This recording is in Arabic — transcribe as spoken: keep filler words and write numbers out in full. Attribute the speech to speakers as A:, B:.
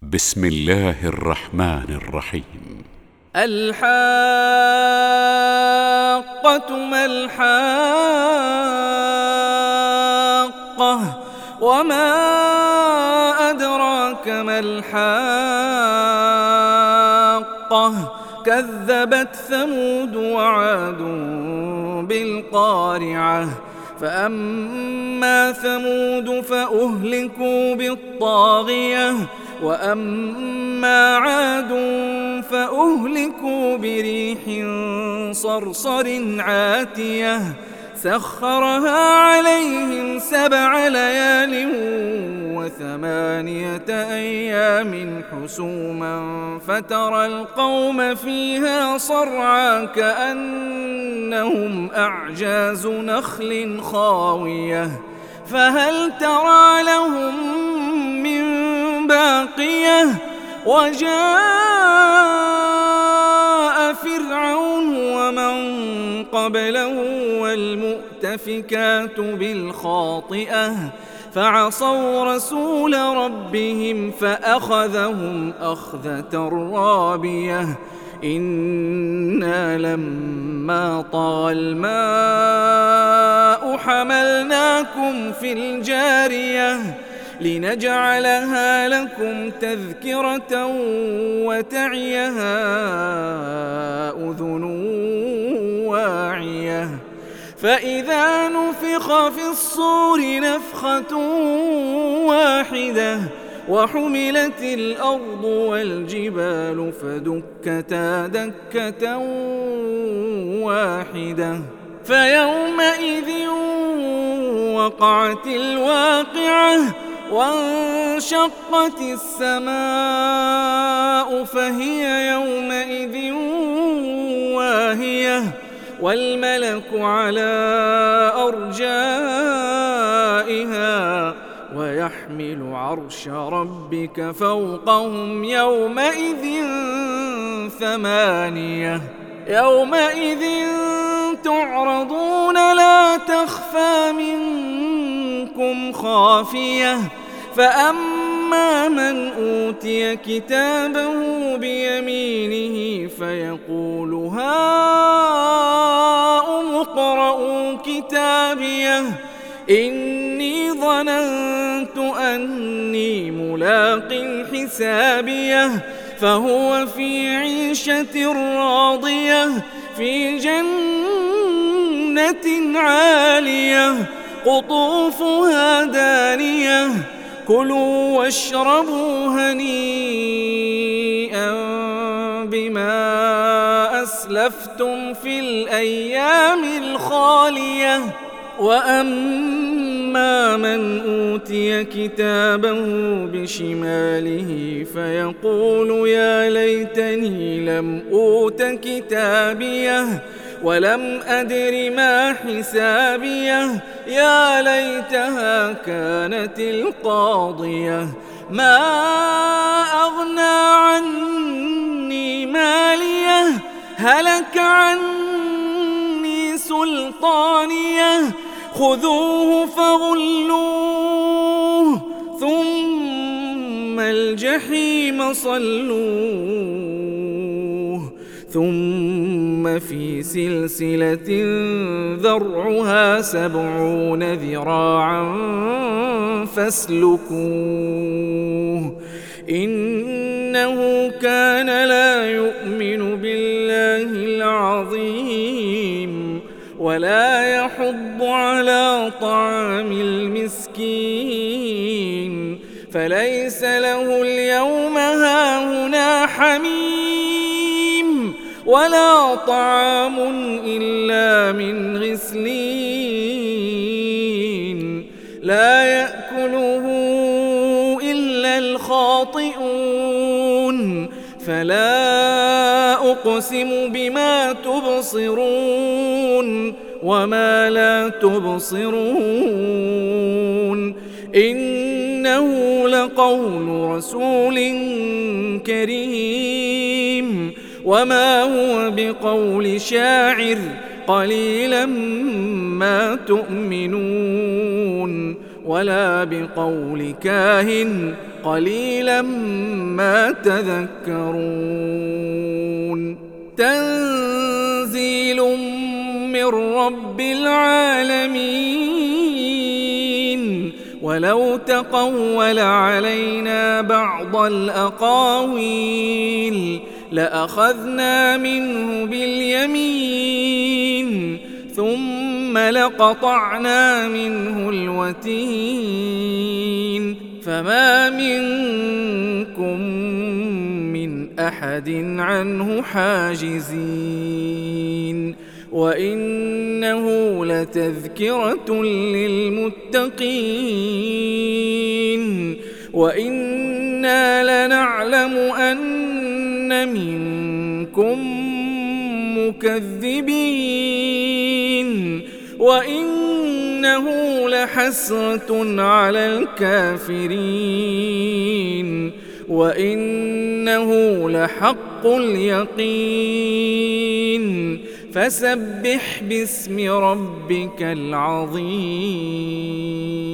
A: بسم الله الرحمن الرحيم.
B: الحاقة ما الحاقة وما أدراك ما الحاقة كذبت ثمود وعاد بالقارعة فأما ثمود فأهلكوا بالطاغية وأما عاد فأهلكوا بريح صرصر عاتية سخرها عليهم سبع ليال وثمانية أيام حسوما فترى القوم فيها صرعى كأنهم أعجاز نخل خاوية فهل ترى لهم من باقية وجاء فرعون ومن قبله والمؤتفكات بالخاطئة فعصوا رسول ربهم فأخذهم أخذة رابية إنا لما طغى الماء حملناكم في الجارية لنجعلها لكم تذكرة وتعيها أذن واعية فإذا نفخ في الصور نفخة واحدة وحملت الأرض والجبال فدكتا دكة واحدة فيومئذ وقعت الواقعة وانشقت السماء فهي يومئذ واهية والملك على أرجائها ويحمل عرش ربك فوقهم يومئذ ثمانية يومئذ تعرضون لا تخفى منكم خافية فأما من أوتي كتابه بيمينه فيقول هاؤم اقرءوا كتابيه إني ظننت أني ملاق حسابيه فهو في عيشة راضية في جنة عالية قطوفها دانية كلوا واشربوا هنيئا بما أسلفتم في الأيام الخالية وأما من أوتي كتابه بشماله فيقول يا ليتني لم أوت كتابيه ولم أدر ما حسابيه يا ليتها كانت القاضية ما أغنى عني ماليه هلك عني سلطانيه خذوه فغلوه ثم الجحيم صلوه ثم في سلسلة ذرعها سبعون ذراعا فاسلكوه إنه كان لا يؤمن بالله العظيم ولا يحض على طعام المسكين فليس له اليوم هاهنا حميم ولا طعام إلا من غسلين لا يأكله إلا الخاطئون فلا أقسم بما تبصرون وما لا تبصرون إنه لقول رسول كريم وما هو بقول شاعر قليلا ما تؤمنون ولا بقول كاهن قليلا ما تذكرون تنزيل من رب العالمين ولو تقول علينا بعض الأقاويل لأخذنا منه باليمين ثم لقطعنا منه الوتين فما منكم من أحد عنه حاجزين وإنه لتذكرة للمتقين وإنا لنعلم أن منكم مكذبين وإنه لحسرة على الكافرين وإنه لحق اليقين فسبح باسم ربك العظيم.